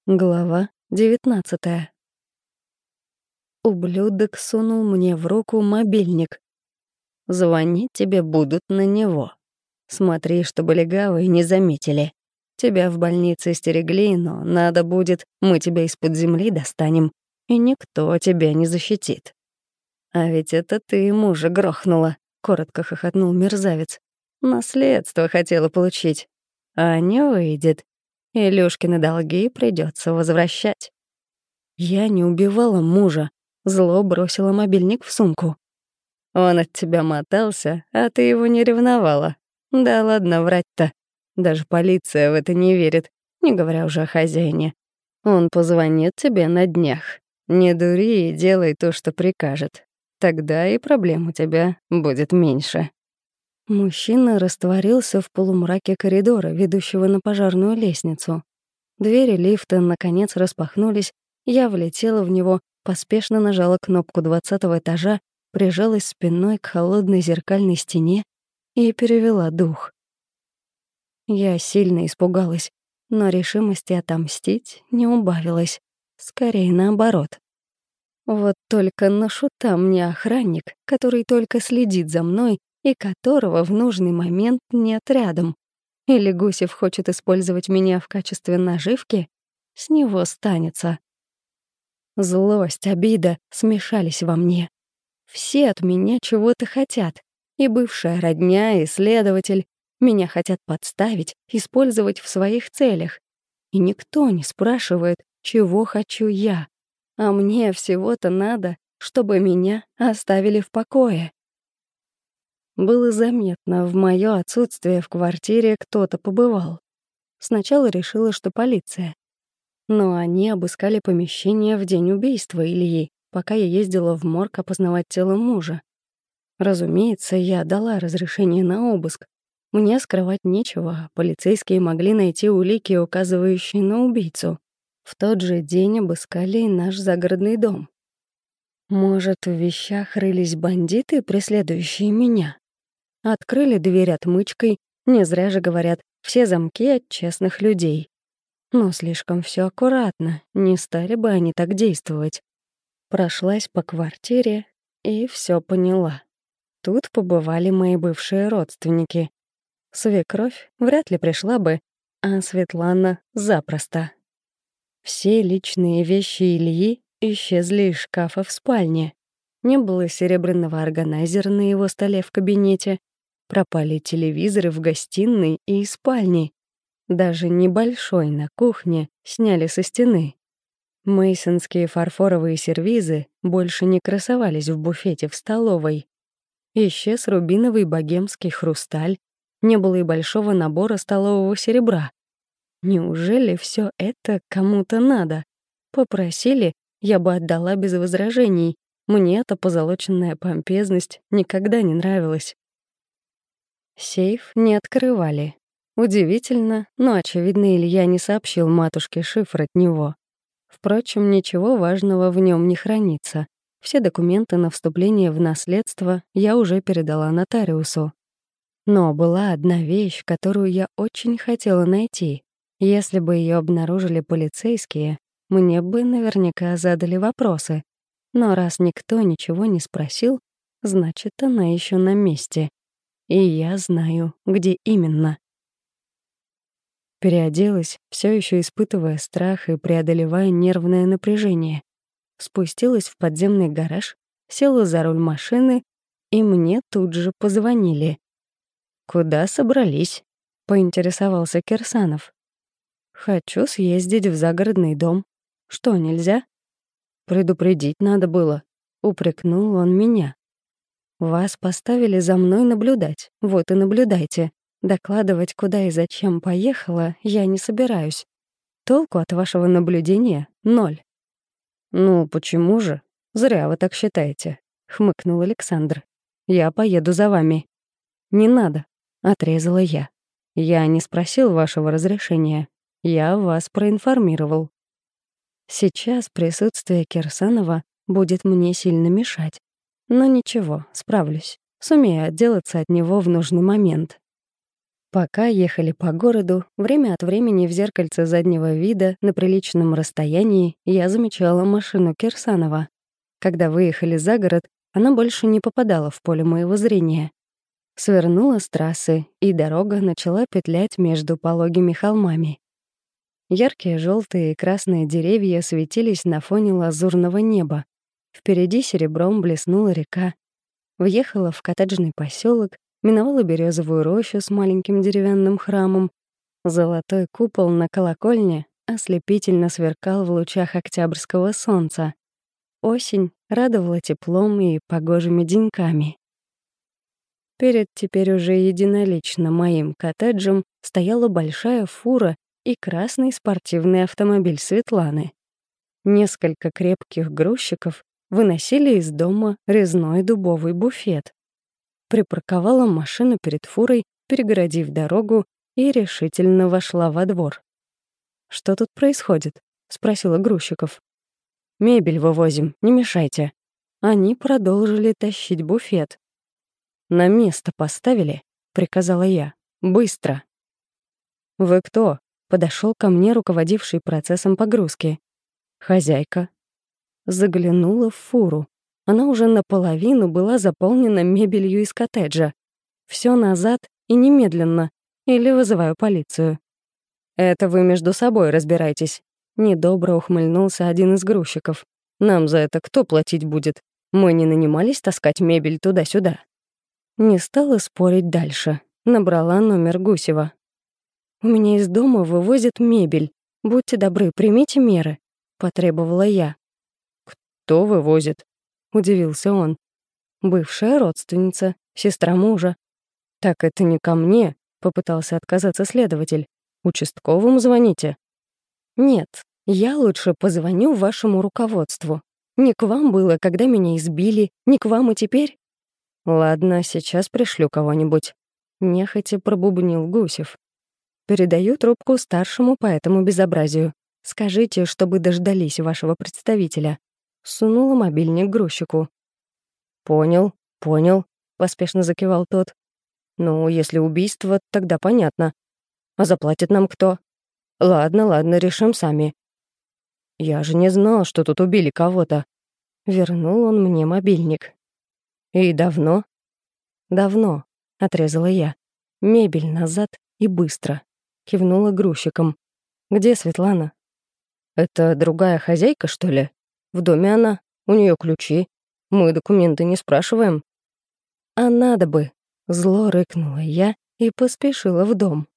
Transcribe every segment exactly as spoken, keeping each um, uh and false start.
Глава девятнадцатая. Ублюдок сунул мне в руку мобильник. Звонить тебе будут на него. Смотри, чтобы легавые не заметили. Тебя в больнице стерегли, но надо будет, мы тебя из-под земли достанем, и никто тебя не защитит. А ведь это ты мужа грохнула, коротко хохотнул мерзавец. Наследство хотела получить. А не выйдет. Илюшкины долги придется возвращать. Я не убивала мужа, зло бросила мобильник в сумку. Он от тебя мотался, а ты его не ревновала. Да ладно врать-то. Даже полиция в это не верит, не говоря уже о хозяине. Он позвонит тебе на днях. Не дури и делай то, что прикажет. Тогда и проблем у тебя будет меньше. Мужчина растворился в полумраке коридора, ведущего на пожарную лестницу. Двери лифта, наконец, распахнулись, я влетела в него, поспешно нажала кнопку двадцатого этажа, прижалась спиной к холодной зеркальной стене и перевела дух. Я сильно испугалась, но решимости отомстить не убавилось. Скорее наоборот. Вот только на шута мне охранник, который только следит за мной и которого в нужный момент нет рядом. Или Гусев хочет использовать меня в качестве наживки, с него станется. Злость, обида смешались во мне. Все от меня чего-то хотят. И бывшая родня, и следователь. Меня хотят подставить, использовать в своих целях. И никто не спрашивает, чего хочу я. А мне всего-то надо, чтобы меня оставили в покое. Было заметно, в моё отсутствие в квартире кто-то побывал. Сначала решила, что полиция. Но они обыскали помещение в день убийства Ильи, пока я ездила в морг опознавать тело мужа. Разумеется, я дала разрешение на обыск. Мне скрывать нечего, полицейские могли найти улики, указывающие на убийцу. В тот же день обыскали и наш загородный дом. Может, в вещах рылись бандиты, преследующие меня? Открыли дверь отмычкой, не зря же говорят, все замки от честных людей. Но слишком все аккуратно, не стали бы они так действовать. Прошлась по квартире и все поняла. Тут побывали мои бывшие родственники. Свекровь вряд ли пришла бы, а Светлана — запросто. Все личные вещи Ильи исчезли из шкафа в спальне. Не было серебряного органайзера на его столе в кабинете. Пропали телевизоры в гостиной и спальне. Даже небольшой на кухне сняли со стены. Мейсонские фарфоровые сервизы больше не красовались в буфете в столовой. Исчез рубиновый богемский хрусталь, не было и большого набора столового серебра. Неужели все это кому-то надо? Попросили, я бы отдала без возражений. Мне эта позолоченная помпезность никогда не нравилась. Сейф не открывали. Удивительно, но, очевидно, Илья не сообщил матушке шифр от него. Впрочем, ничего важного в нем не хранится. Все документы на вступление в наследство я уже передала нотариусу. Но была одна вещь, которую я очень хотела найти. Если бы ее обнаружили полицейские, мне бы наверняка задали вопросы. Но раз никто ничего не спросил, значит, она еще на месте. И я знаю, где именно. Переоделась, все еще испытывая страх и преодолевая нервное напряжение. Спустилась в подземный гараж, села за руль машины, и мне тут же позвонили. «Куда собрались?» — поинтересовался Кирсанов. «Хочу съездить в загородный дом. Что, нельзя?» «Предупредить надо было», — упрекнул он меня. «Вас поставили за мной наблюдать, вот и наблюдайте. Докладывать, куда и зачем поехала, я не собираюсь. Толку от вашего наблюдения — ноль». «Ну, почему же? Зря вы так считаете», — хмыкнул Александр. «Я поеду за вами». «Не надо», — отрезала я. «Я не спросил вашего разрешения. Я вас проинформировал». Сейчас присутствие Кирсанова будет мне сильно мешать. Но ничего, справлюсь. Сумею отделаться от него в нужный момент. Пока ехали по городу, время от времени в зеркальце заднего вида на приличном расстоянии я замечала машину Кирсанова. Когда выехали за город, она больше не попадала в поле моего зрения. Свернула с трассы, и дорога начала петлять между пологими холмами. Яркие желтые и красные деревья светились на фоне лазурного неба. Впереди серебром блеснула река. Въехала в коттеджный поселок, миновала березовую рощу с маленьким деревянным храмом. Золотой купол на колокольне ослепительно сверкал в лучах октябрьского солнца. Осень радовала теплом и погожими деньками. Перед теперь уже единолично моим коттеджем стояла большая фура и красный спортивный автомобиль Светланы. Несколько крепких грузчиков выносили из дома резной дубовый буфет. Припарковала машину перед фурой, перегородив дорогу, и решительно вошла во двор. «Что тут происходит?» — спросила грузчиков. «Мебель вывозим, не мешайте». Они продолжили тащить буфет. «На место поставили?» — приказала я. «Быстро!» «Вы кто?» — подошел ко мне руководивший процессом погрузки. «Хозяйка». Заглянула в фуру. Она уже наполовину была заполнена мебелью из коттеджа. Все назад и немедленно, или вызываю полицию. «Это вы между собой разбирайтесь», — недобро ухмыльнулся один из грузчиков. «Нам за это кто платить будет? Мы не нанимались таскать мебель туда-сюда». Не стала спорить дальше. Набрала номер Гусева. «У меня из дома вывозят мебель. Будьте добры, примите меры», — потребовала я. «Кто вывозит?» — удивился он. «Бывшая родственница, сестра мужа». «Так это не ко мне», — попытался отказаться следователь. «Участковым звоните». «Нет, я лучше позвоню вашему руководству. Не к вам было, когда меня избили, не к вам и теперь». «Ладно, сейчас пришлю кого-нибудь», — нехотя пробубнил Гусев. «Передаю трубку старшему по этому безобразию. Скажите, чтобы дождались вашего представителя». Сунула мобильник грузчику. «Понял, понял», — поспешно закивал тот. «Ну, если убийство, тогда понятно. А заплатит нам кто? Ладно, ладно, решим сами». «Я же не знал, что тут убили кого-то». Вернул он мне мобильник. «И давно?» «Давно», — отрезала я. «Мебель назад и быстро», — кивнула грузчиком. «Где Светлана?» «Это другая хозяйка, что ли? В доме она, у нее ключи. Мы документы не спрашиваем». «А надо бы», — зло рыкнула я и поспешила в дом.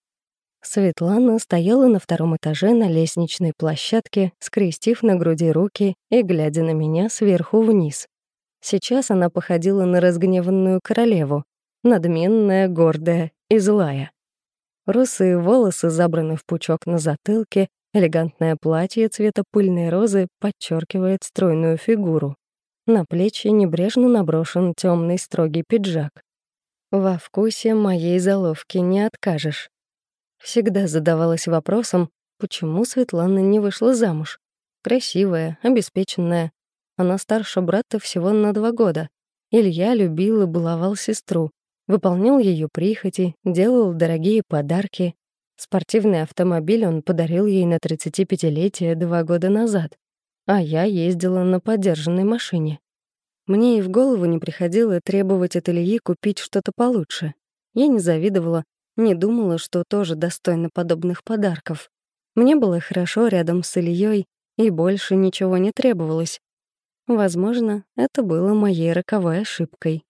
Светлана стояла на втором этаже на лестничной площадке, скрестив на груди руки и глядя на меня сверху вниз. Сейчас она походила на разгневанную королеву, надменная, гордая и злая. Русые волосы забраны в пучок на затылке, элегантное платье цвета пыльной розы подчеркивает стройную фигуру. На плечи небрежно наброшен темный строгий пиджак. Во вкусе моей заловки не откажешь. Всегда задавалась вопросом, почему Светлана не вышла замуж. Красивая, обеспеченная. Она старше брата всего на два года. Илья любил и баловал сестру, выполнял ее прихоти, делал дорогие подарки. Спортивный автомобиль он подарил ей на тридцатипятилетие два года назад, а я ездила на подержанной машине. Мне и в голову не приходило требовать от Ильи купить что-то получше. Я не завидовала, не думала, что тоже достойна подобных подарков. Мне было хорошо рядом с Ильей, и больше ничего не требовалось. Возможно, это было моей роковой ошибкой.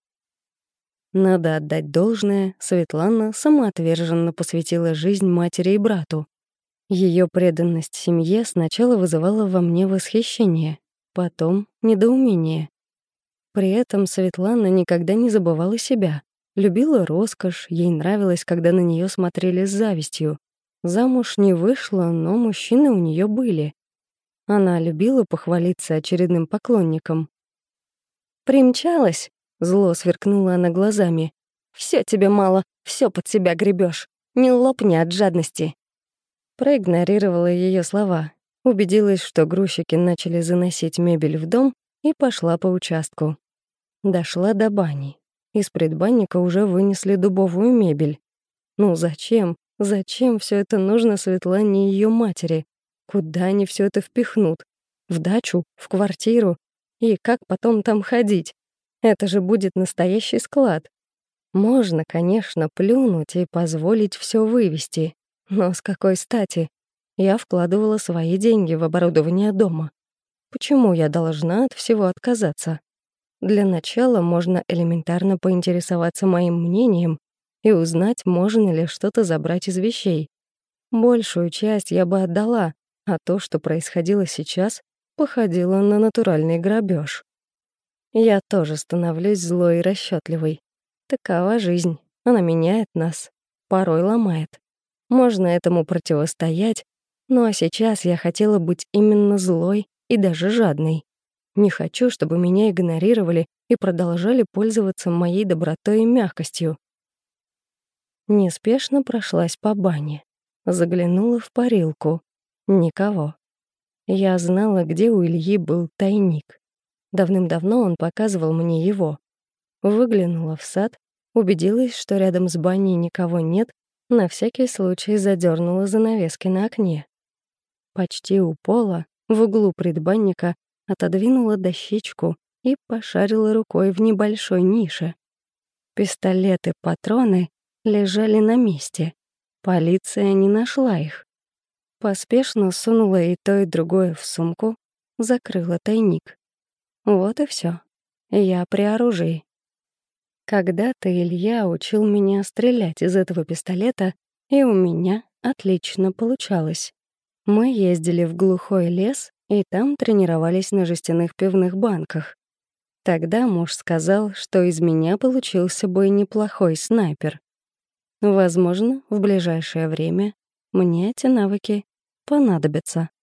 Надо отдать должное, Светлана самоотверженно посвятила жизнь матери и брату. Ее преданность семье сначала вызывала во мне восхищение, потом — недоумение. При этом Светлана никогда не забывала себя, любила роскошь, ей нравилось, когда на нее смотрели с завистью. Замуж не вышла, но мужчины у нее были. Она любила похвалиться очередным поклонникам. «Примчалась?» — зло сверкнула она глазами. «Всё тебе мало, всё под себя гребёшь. Не лопни от жадности». Проигнорировала её слова, убедилась, что грузчики начали заносить мебель в дом, и пошла по участку. Дошла до бани. Из предбанника уже вынесли дубовую мебель. Ну зачем? Зачем все это нужно Светлане и ее матери? Куда они все это впихнут? В дачу? В квартиру? И как потом там ходить? Это же будет настоящий склад. Можно, конечно, плюнуть и позволить все вывести. Но с какой стати? Я вкладывала свои деньги в оборудование дома. Почему я должна от всего отказаться? Для начала можно элементарно поинтересоваться моим мнением и узнать, можно ли что-то забрать из вещей. Большую часть я бы отдала, а то, что происходило сейчас, походило на натуральный грабеж. Я тоже становлюсь злой и расчетливой. Такова жизнь, она меняет нас, порой ломает. Можно этому противостоять, но сейчас я хотела быть именно злой и даже жадной. Не хочу, чтобы меня игнорировали и продолжали пользоваться моей добротой и мягкостью. Неспешно прошлась по бане. Заглянула в парилку. Никого. Я знала, где у Ильи был тайник. Давным-давно он показывал мне его. Выглянула в сад, убедилась, что рядом с баней никого нет, на всякий случай задернула занавески на окне. Почти у пола, в углу предбанника, отодвинула дощечку и пошарила рукой в небольшой нише. Пистолеты, патроны лежали на месте. Полиция не нашла их. Поспешно сунула и то, и другое в сумку, закрыла тайник. Вот и все. Я при оружии. Когда-то Илья учил меня стрелять из этого пистолета, и у меня отлично получалось. Мы ездили в глухой лес, и там тренировались на жестяных пивных банках. Тогда муж сказал, что из меня получился бы неплохой снайпер. Возможно, в ближайшее время мне эти навыки понадобятся.